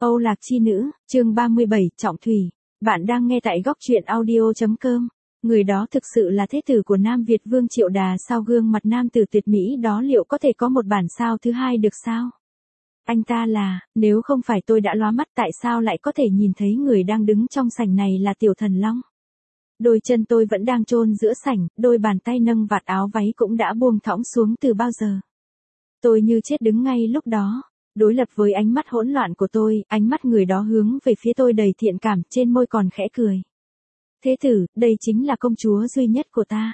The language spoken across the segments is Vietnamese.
Âu Lạc Chi Nữ, chương 37, Trọng Thủy. Bạn đang nghe tại góc truyện audio.com. Người đó thực sự là thế tử của Nam Việt Vương Triệu Đà sao? Gương mặt nam tử tuyệt mỹ đó liệu có thể có một bản sao thứ hai được sao? Anh ta là, nếu không phải tôi đã lóa mắt tại sao lại có thể nhìn thấy người đang đứng trong sảnh này là Tiểu Thần Long? Đôi chân tôi vẫn đang chôn giữa sảnh, đôi bàn tay nâng vạt áo váy cũng đã buông thõng xuống từ bao giờ. Tôi như chết đứng ngay lúc đó. Đối lập với ánh mắt hỗn loạn của tôi, ánh mắt người đó hướng về phía tôi đầy thiện cảm, trên môi còn khẽ cười. Thế tử, đây chính là công chúa duy nhất của ta.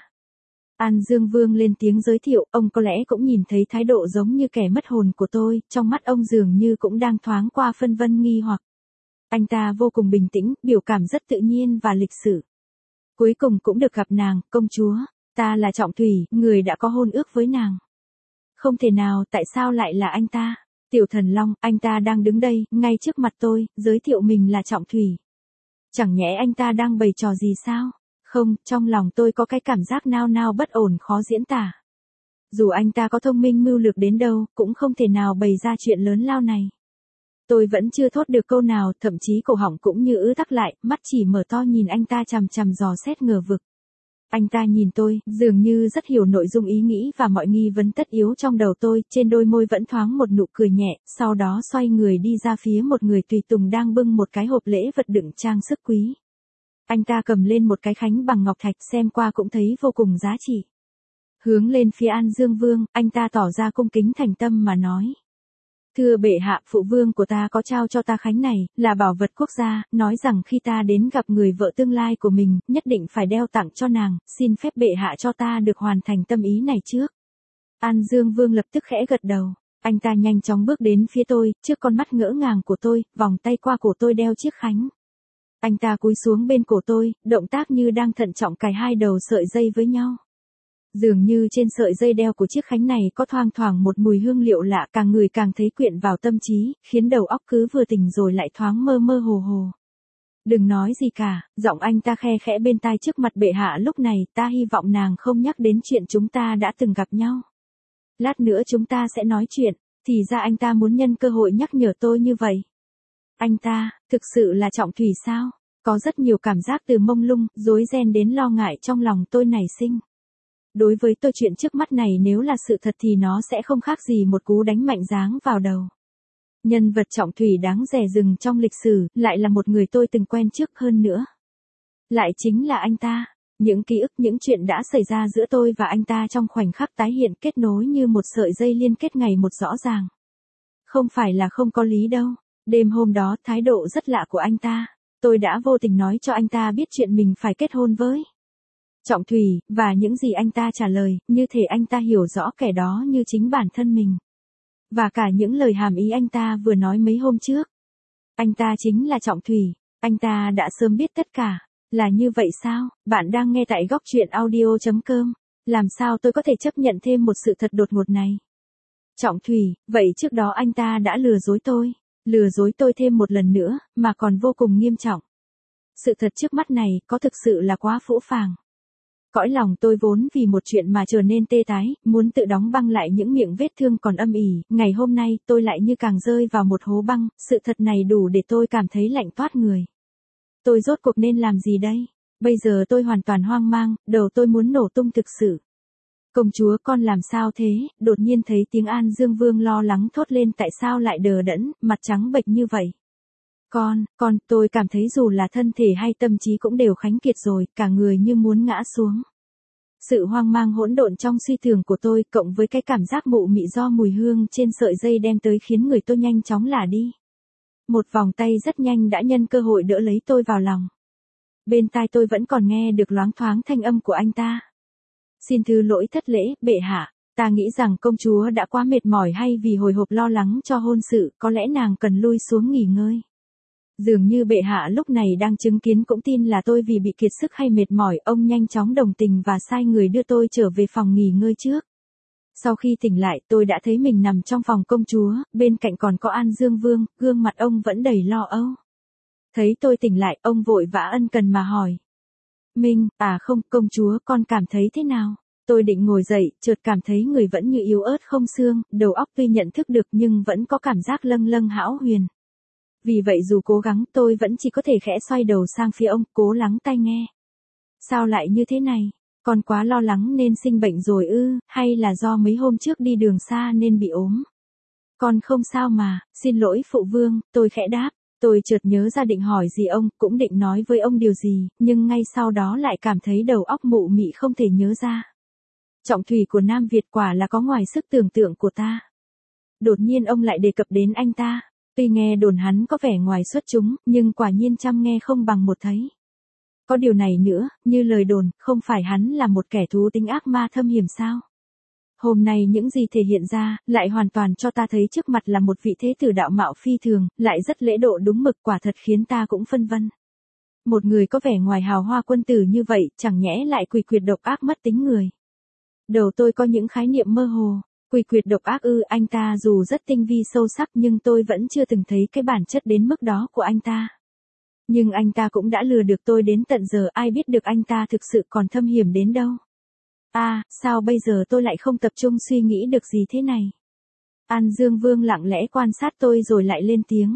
An Dương Vương lên tiếng giới thiệu, ông có lẽ cũng nhìn thấy thái độ giống như kẻ mất hồn của tôi, trong mắt ông dường như cũng đang thoáng qua phân vân nghi hoặc. Anh ta vô cùng bình tĩnh, biểu cảm rất tự nhiên và lịch sự. Cuối cùng cũng được gặp nàng, công chúa, ta là Trọng Thủy, người đã có hôn ước với nàng. Không thể nào, tại sao lại là anh ta? Tiểu Thần Long, anh ta đang đứng đây, ngay trước mặt tôi, giới thiệu mình là Trọng Thủy. Chẳng nhẽ anh ta đang bày trò gì sao? Không, trong lòng tôi có cái cảm giác nao nao bất ổn khó diễn tả. Dù anh ta có thông minh mưu lược đến đâu, cũng không thể nào bày ra chuyện lớn lao này. Tôi vẫn chưa thốt được câu nào, thậm chí cổ họng cũng như ứ tắc lại, mắt chỉ mở to nhìn anh ta chằm chằm dò xét ngờ vực. Anh ta nhìn tôi, dường như rất hiểu nội dung ý nghĩ và mọi nghi vấn tất yếu trong đầu tôi, trên đôi môi vẫn thoáng một nụ cười nhẹ, sau đó xoay người đi ra phía một người tùy tùng đang bưng một cái hộp lễ vật đựng trang sức quý. Anh ta cầm lên một cái khánh bằng ngọc thạch, xem qua cũng thấy vô cùng giá trị. Hướng lên phía An Dương Vương, anh ta tỏ ra cung kính thành tâm mà nói. Thưa bệ hạ, phụ vương của ta có trao cho ta khánh này, là bảo vật quốc gia, nói rằng khi ta đến gặp người vợ tương lai của mình, nhất định phải đeo tặng cho nàng, xin phép bệ hạ cho ta được hoàn thành tâm ý này trước. An Dương Vương lập tức khẽ gật đầu, anh ta nhanh chóng bước đến phía tôi, trước con mắt ngỡ ngàng của tôi, vòng tay qua cổ tôi đeo chiếc khánh. Anh ta cúi xuống bên cổ tôi, động tác như đang thận trọng cài hai đầu sợi dây với nhau. Dường như trên sợi dây đeo của chiếc khánh này có thoang thoảng một mùi hương liệu lạ, càng ngửi càng thấy quyện vào tâm trí, khiến đầu óc cứ vừa tỉnh rồi lại thoáng mơ mơ hồ hồ. Đừng nói gì cả, giọng anh ta khe khẽ bên tai trước mặt bệ hạ lúc này, ta hy vọng nàng không nhắc đến chuyện chúng ta đã từng gặp nhau. Lát nữa chúng ta sẽ nói chuyện, thì ra anh ta muốn nhân cơ hội nhắc nhở tôi như vậy. Anh ta, thực sự là Trọng Thủy sao? Có rất nhiều cảm giác từ mông lung, rối ren đến lo ngại trong lòng tôi nảy sinh. Đối với tôi chuyện trước mắt này nếu là sự thật thì nó sẽ không khác gì một cú đánh mạnh giáng vào đầu. Nhân vật Trọng Thủy đáng dè dừng trong lịch sử, lại là một người tôi từng quen trước hơn nữa. Lại chính là anh ta. Những ký ức, những chuyện đã xảy ra giữa tôi và anh ta trong khoảnh khắc tái hiện kết nối như một sợi dây liên kết ngày một rõ ràng. Không phải là không có lý đâu. Đêm hôm đó, thái độ rất lạ của anh ta. Tôi đã vô tình nói cho anh ta biết chuyện mình phải kết hôn với Trọng Thủy, và những gì anh ta trả lời, như thể anh ta hiểu rõ kẻ đó như chính bản thân mình. Và cả những lời hàm ý anh ta vừa nói mấy hôm trước. Anh ta chính là Trọng Thủy, anh ta đã sớm biết tất cả. Là như vậy sao? Bạn đang nghe tại góc truyện audio.com. Làm sao tôi có thể chấp nhận thêm một sự thật đột ngột này? Trọng Thủy, vậy trước đó anh ta đã lừa dối tôi thêm một lần nữa, mà còn vô cùng nghiêm trọng. Sự thật trước mắt này có thực sự là quá phũ phàng. Cõi lòng tôi vốn vì một chuyện mà trở nên tê tái, muốn tự đóng băng lại những miệng vết thương còn âm ỉ, ngày hôm nay tôi lại như càng rơi vào một hố băng, sự thật này đủ để tôi cảm thấy lạnh toát người. Tôi rốt cuộc nên làm gì đây? Bây giờ tôi hoàn toàn hoang mang, đầu tôi muốn nổ tung thực sự. Công chúa con làm sao thế? Đột nhiên thấy tiếng An Dương Vương lo lắng thốt lên tại sao lại đờ đẫn, mặt trắng bệch như vậy. Tôi cảm thấy dù là thân thể hay tâm trí cũng đều khánh kiệt rồi, cả người như muốn ngã xuống. Sự hoang mang hỗn độn trong suy tưởng của tôi, cộng với cái cảm giác mụ mị do mùi hương trên sợi dây đem tới khiến người tôi nhanh chóng lả đi. Một vòng tay rất nhanh đã nhân cơ hội đỡ lấy tôi vào lòng. Bên tai tôi vẫn còn nghe được loáng thoáng thanh âm của anh ta. Xin thứ lỗi thất lễ, bệ hạ, ta nghĩ rằng công chúa đã quá mệt mỏi hay vì hồi hộp lo lắng cho hôn sự, có lẽ nàng cần lui xuống nghỉ ngơi. Dường như bệ hạ lúc này đang chứng kiến cũng tin là tôi vì bị kiệt sức hay mệt mỏi, ông nhanh chóng đồng tình và sai người đưa tôi trở về phòng nghỉ ngơi trước. Sau khi tỉnh lại, tôi đã thấy mình nằm trong phòng công chúa, bên cạnh còn có An Dương Vương, gương mặt ông vẫn đầy lo âu. Thấy tôi tỉnh lại, ông vội vã ân cần mà hỏi. Minh, không, công chúa, con cảm thấy thế nào? Tôi định ngồi dậy, chợt cảm thấy người vẫn như yếu ớt không xương, đầu óc tuy nhận thức được nhưng vẫn có cảm giác lâng lâng hão huyền. Vì vậy dù cố gắng tôi vẫn chỉ có thể khẽ xoay đầu sang phía ông, cố lắng tai nghe. Sao lại như thế này? Con quá lo lắng nên sinh bệnh rồi ư, hay là do mấy hôm trước đi đường xa nên bị ốm? Con không sao mà, xin lỗi phụ vương, tôi khẽ đáp. Tôi chợt nhớ ra định hỏi gì ông, cũng định nói với ông điều gì, nhưng ngay sau đó lại cảm thấy đầu óc mụ mị không thể nhớ ra. Trọng thủy của Nam Việt quả là có ngoài sức tưởng tượng của ta. Đột nhiên ông lại đề cập đến anh ta. Tuy nghe đồn hắn có vẻ ngoài xuất chúng, nhưng quả nhiên trăm nghe không bằng một thấy. Có điều này nữa, như lời đồn, không phải hắn là một kẻ thú tính ác ma thâm hiểm sao? Hôm nay những gì thể hiện ra, lại hoàn toàn cho ta thấy trước mặt là một vị thế tử đạo mạo phi thường, lại rất lễ độ đúng mực, quả thật khiến ta cũng phân vân. Một người có vẻ ngoài hào hoa quân tử như vậy, chẳng nhẽ lại quỷ quyệt độc ác mất tính người. Đầu tôi có những khái niệm mơ hồ. Quỷ quyệt độc ác ư? Anh ta dù rất tinh vi sâu sắc nhưng tôi vẫn chưa từng thấy cái bản chất đến mức đó của anh ta. Nhưng anh ta cũng đã lừa được tôi đến tận giờ, ai biết được anh ta thực sự còn thâm hiểm đến đâu. Sao bây giờ tôi lại không tập trung suy nghĩ được gì thế này? An Dương Vương lặng lẽ quan sát tôi rồi lại lên tiếng.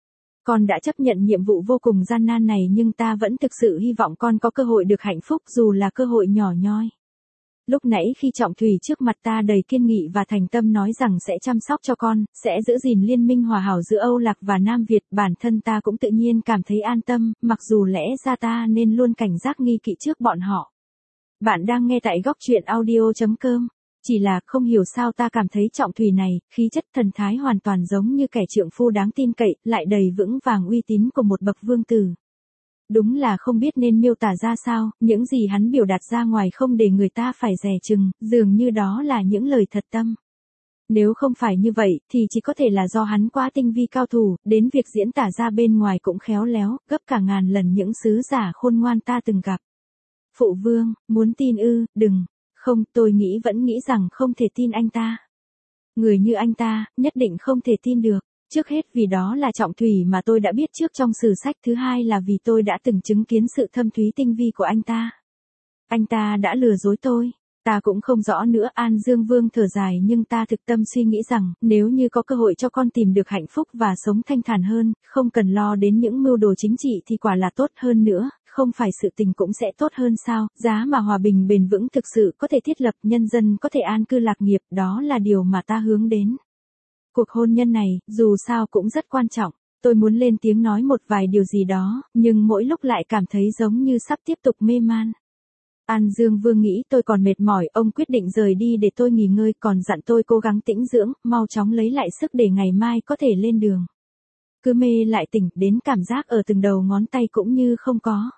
Con đã chấp nhận nhiệm vụ vô cùng gian nan này nhưng ta vẫn thực sự hy vọng con có cơ hội được hạnh phúc dù là cơ hội nhỏ nhoi. Lúc nãy khi Trọng Thủy trước mặt ta đầy kiên nghị và thành tâm nói rằng sẽ chăm sóc cho con, sẽ giữ gìn liên minh hòa hảo giữa Âu Lạc và Nam Việt, bản thân ta cũng tự nhiên cảm thấy an tâm, mặc dù lẽ ra ta nên luôn cảnh giác nghi kỵ trước bọn họ. Bạn đang nghe tại góc truyện audio.com. Chỉ là không hiểu sao ta cảm thấy Trọng Thủy này, khí chất thần thái hoàn toàn giống như kẻ trượng phu đáng tin cậy, lại đầy vững vàng uy tín của một bậc vương tử. Đúng là không biết nên miêu tả ra sao, những gì hắn biểu đạt ra ngoài không để người ta phải dè chừng, dường như đó là những lời thật tâm. Nếu không phải như vậy, thì chỉ có thể là do hắn quá tinh vi cao thủ, đến việc diễn tả ra bên ngoài cũng khéo léo, gấp cả ngàn lần những sứ giả khôn ngoan ta từng gặp. Phụ vương, muốn tin ư? Đừng. Không, tôi vẫn nghĩ rằng không thể tin anh ta. Người như anh ta, nhất định không thể tin được. Trước hết vì đó là Trọng Thủy mà tôi đã biết trước trong sử sách, thứ hai là vì tôi đã từng chứng kiến sự thâm thúy tinh vi của anh ta. Anh ta đã lừa dối tôi. Ta cũng không rõ nữa. An Dương Vương thở dài, nhưng ta thực tâm suy nghĩ rằng, nếu như có cơ hội cho con tìm được hạnh phúc và sống thanh thản hơn, không cần lo đến những mưu đồ chính trị thì quả là tốt hơn nữa, không phải sự tình cũng sẽ tốt hơn sao? Giá mà hòa bình bền vững thực sự có thể thiết lập, nhân dân có thể an cư lạc nghiệp, đó là điều mà ta hướng đến. Cuộc hôn nhân này, dù sao cũng rất quan trọng. Tôi muốn lên tiếng nói một vài điều gì đó, nhưng mỗi lúc lại cảm thấy giống như sắp tiếp tục mê man. An Dương Vương nghĩ tôi còn mệt mỏi, ông quyết định rời đi để tôi nghỉ ngơi, còn dặn tôi cố gắng tĩnh dưỡng, mau chóng lấy lại sức để ngày mai có thể lên đường. Cứ mê lại tỉnh, đến cảm giác ở từng đầu ngón tay cũng như không có.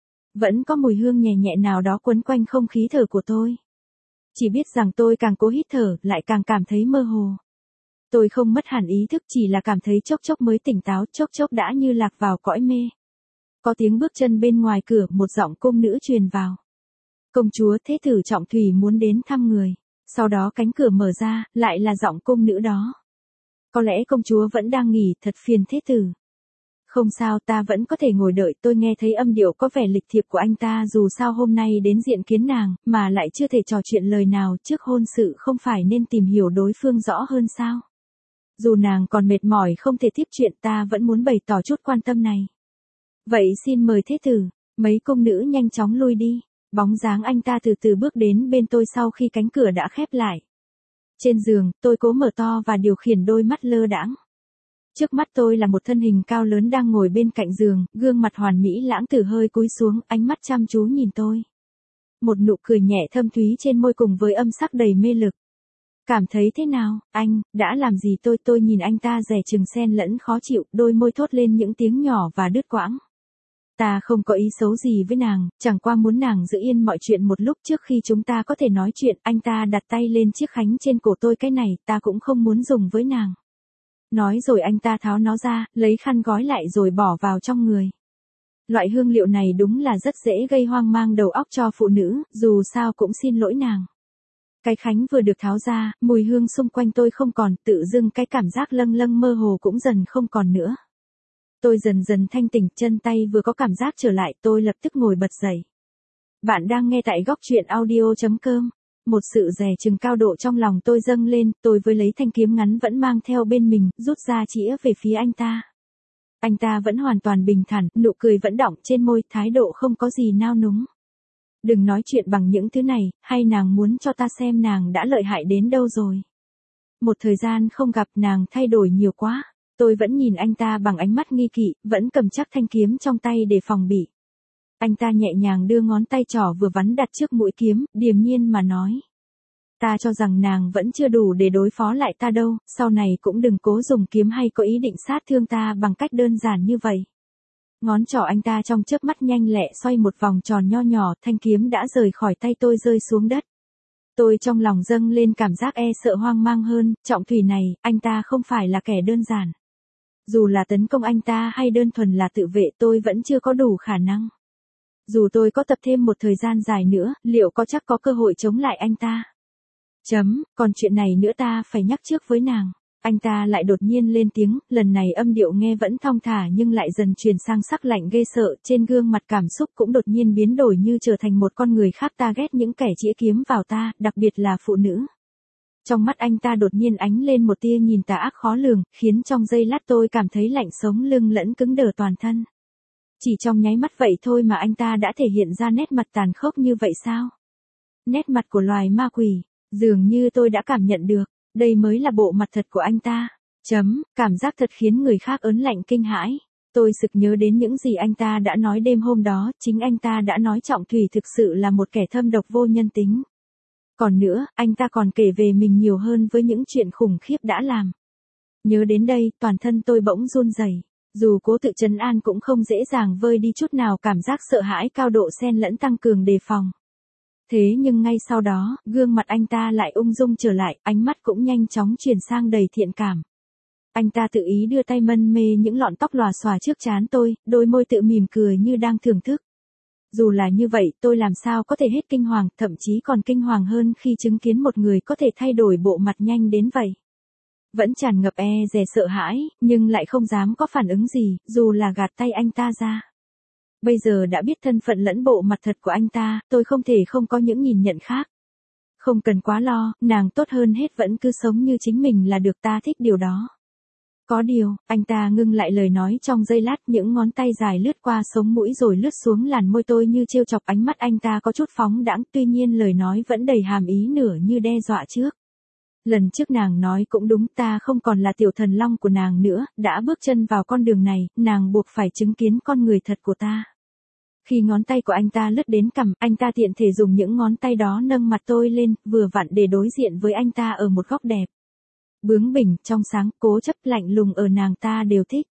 Vẫn có mùi hương nhẹ nhẹ nào đó quấn quanh không khí thở của tôi. Chỉ biết rằng tôi càng cố hít thở, lại càng cảm thấy mơ hồ. Tôi không mất hẳn ý thức, chỉ là cảm thấy chốc chốc mới tỉnh táo, chốc chốc đã như lạc vào cõi mê. Có tiếng bước chân bên ngoài cửa, một giọng cung nữ truyền vào. Công chúa, thế tử Trọng Thủy muốn đến thăm người. Sau đó cánh cửa mở ra, lại là giọng cung nữ đó. Có lẽ công chúa vẫn đang nghỉ, thật phiền thế tử. Không sao, ta vẫn có thể ngồi đợi. Tôi nghe thấy âm điệu có vẻ lịch thiệp của anh ta, dù sao hôm nay đến diện kiến nàng, mà lại chưa thể trò chuyện lời nào, trước hôn sự không phải nên tìm hiểu đối phương rõ hơn sao? Dù nàng còn mệt mỏi không thể tiếp chuyện, ta vẫn muốn bày tỏ chút quan tâm này. Vậy xin mời thế tử. Mấy cung nữ nhanh chóng lui đi. Bóng dáng anh ta từ từ bước đến bên tôi sau khi cánh cửa đã khép lại. Trên giường, tôi cố mở to và điều khiển đôi mắt lơ đãng. Trước mắt tôi là một thân hình cao lớn đang ngồi bên cạnh giường, gương mặt hoàn mỹ lãng tử hơi cúi xuống, ánh mắt chăm chú nhìn tôi. Một nụ cười nhẹ thâm thúy trên môi cùng với âm sắc đầy mê lực. Cảm thấy thế nào, anh, đã làm gì tôi nhìn anh ta dè chừng xen lẫn khó chịu, đôi môi thốt lên những tiếng nhỏ và đứt quãng. Ta không có ý xấu gì với nàng, chẳng qua muốn nàng giữ yên mọi chuyện một lúc trước khi chúng ta có thể nói chuyện. Anh ta đặt tay lên chiếc khánh trên cổ tôi, cái này ta cũng không muốn dùng với nàng. Nói rồi anh ta tháo nó ra, lấy khăn gói lại rồi bỏ vào trong người. Loại hương liệu này đúng là rất dễ gây hoang mang đầu óc cho phụ nữ, dù sao cũng xin lỗi nàng. Cái khánh vừa được tháo ra, mùi hương xung quanh tôi không còn, tự dưng cái cảm giác lâng lâng mơ hồ cũng dần không còn nữa. Tôi dần dần thanh tỉnh, chân tay vừa có cảm giác trở lại, tôi lập tức ngồi bật dậy. Bạn đang nghe tại góc truyện audio.com. Một sự dè chừng cao độ trong lòng tôi dâng lên, tôi với lấy thanh kiếm ngắn vẫn mang theo bên mình, rút ra chĩa về phía anh ta. Anh ta vẫn hoàn toàn bình thản, nụ cười vẫn đọng trên môi, thái độ không có gì nao núng. Đừng nói chuyện bằng những thứ này, hay nàng muốn cho ta xem nàng đã lợi hại đến đâu rồi. Một thời gian không gặp nàng thay đổi nhiều quá. Tôi vẫn nhìn anh ta bằng ánh mắt nghi kỵ, vẫn cầm chắc thanh kiếm trong tay để phòng bị. Anh ta nhẹ nhàng đưa ngón tay trỏ vừa vắn đặt trước mũi kiếm, điềm nhiên mà nói. Ta cho rằng nàng vẫn chưa đủ để đối phó lại ta đâu, sau này cũng đừng cố dùng kiếm hay có ý định sát thương ta bằng cách đơn giản như vậy. Ngón trỏ anh ta trong chớp mắt nhanh lẹ xoay một vòng tròn nho nhỏ, thanh kiếm đã rời khỏi tay tôi rơi xuống đất. Tôi trong lòng dâng lên cảm giác e sợ hoang mang hơn, Trọng Thủy này, anh ta không phải là kẻ đơn giản. Dù là tấn công anh ta hay đơn thuần là tự vệ tôi vẫn chưa có đủ khả năng. Dù tôi có tập thêm một thời gian dài nữa, liệu có chắc có cơ hội chống lại anh ta? Còn chuyện này nữa ta phải nhắc trước với nàng. Anh ta lại đột nhiên lên tiếng, lần này âm điệu nghe vẫn thong thả nhưng lại dần chuyển sang sắc lạnh ghê sợ, trên gương mặt cảm xúc cũng đột nhiên biến đổi như trở thành một con người khác. Ta ghét những kẻ chĩa kiếm vào ta, đặc biệt là phụ nữ. Trong mắt anh ta đột nhiên ánh lên một tia nhìn tà ác khó lường, khiến trong giây lát tôi cảm thấy lạnh sống lưng lẫn cứng đờ toàn thân. Chỉ trong nháy mắt vậy thôi mà anh ta đã thể hiện ra nét mặt tàn khốc như vậy sao? Nét mặt của loài ma quỷ, dường như tôi đã cảm nhận được, đây mới là bộ mặt thật của anh ta. Cảm giác thật khiến người khác ớn lạnh kinh hãi. Tôi sực nhớ đến những gì anh ta đã nói đêm hôm đó, chính anh ta đã nói Trọng Thủy thực sự là một kẻ thâm độc vô nhân tính. Còn nữa, anh ta còn kể về mình nhiều hơn với những chuyện khủng khiếp đã làm. Nhớ đến đây, toàn thân tôi bỗng run rẩy. Dù cố tự trấn an cũng không dễ dàng vơi đi chút nào cảm giác sợ hãi cao độ xen lẫn tăng cường đề phòng. Thế nhưng ngay sau đó, gương mặt anh ta lại ung dung trở lại, ánh mắt cũng nhanh chóng chuyển sang đầy thiện cảm. Anh ta tự ý đưa tay mân mê những lọn tóc lòa xòa trước trán tôi, đôi môi tự mỉm cười như đang thưởng thức. Dù là như vậy, tôi làm sao có thể hết kinh hoàng, thậm chí còn kinh hoàng hơn khi chứng kiến một người có thể thay đổi bộ mặt nhanh đến vậy. Vẫn tràn ngập dè sợ hãi, nhưng lại không dám có phản ứng gì, dù là gạt tay anh ta ra. Bây giờ đã biết thân phận lẫn bộ mặt thật của anh ta, tôi không thể không có những nhìn nhận khác. Không cần quá lo, nàng tốt hơn hết vẫn cứ sống như chính mình là được, ta thích điều đó. Có điều, anh ta ngưng lại lời nói trong giây lát, những ngón tay dài lướt qua sống mũi rồi lướt xuống làn môi tôi như trêu chọc. Ánh mắt anh ta có chút phóng đãng, tuy nhiên lời nói vẫn đầy hàm ý nửa như đe dọa trước. Lần trước nàng nói cũng đúng, ta không còn là tiểu thần long của nàng nữa, đã bước chân vào con đường này, nàng buộc phải chứng kiến con người thật của ta. Khi ngón tay của anh ta lướt đến cằm, anh ta tiện thể dùng những ngón tay đó nâng mặt tôi lên, vừa vặn để đối diện với anh ta ở một góc đẹp. Bướng bỉnh, trong sáng, cố chấp, lạnh lùng ở nàng ta đều thích.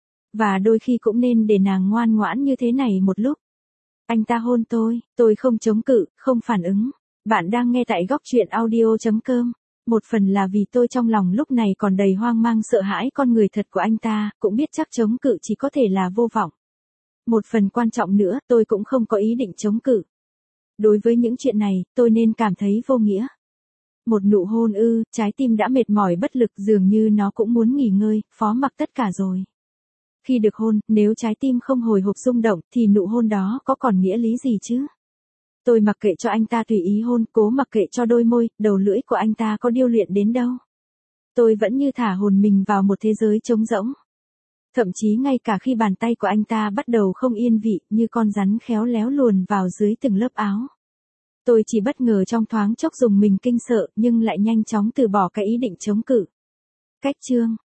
Và đôi khi cũng nên để nàng ngoan ngoãn như thế này một lúc. Anh ta hôn tôi không chống cự, không phản ứng. Bạn đang nghe tại góc truyện audio.com. Một phần là vì tôi trong lòng lúc này còn đầy hoang mang sợ hãi con người thật của anh ta, cũng biết chắc chống cự chỉ có thể là vô vọng. Một phần quan trọng nữa, tôi cũng không có ý định chống cự. Đối với những chuyện này, tôi nên cảm thấy vô nghĩa. Một nụ hôn trái tim đã mệt mỏi bất lực, dường như nó cũng muốn nghỉ ngơi, phó mặc tất cả rồi. Khi được hôn, nếu trái tim không hồi hộp rung động, thì nụ hôn đó có còn nghĩa lý gì chứ? Tôi mặc kệ cho anh ta tùy ý hôn, cố mặc kệ cho đôi môi, đầu lưỡi của anh ta có điêu luyện đến đâu. Tôi vẫn như thả hồn mình vào một thế giới trống rỗng. Thậm chí ngay cả khi bàn tay của anh ta bắt đầu không yên vị, như con rắn khéo léo luồn vào dưới từng lớp áo. Tôi chỉ bất ngờ trong thoáng chốc dùng mình kinh sợ, nhưng lại nhanh chóng từ bỏ cái ý định chống cự. Cách chương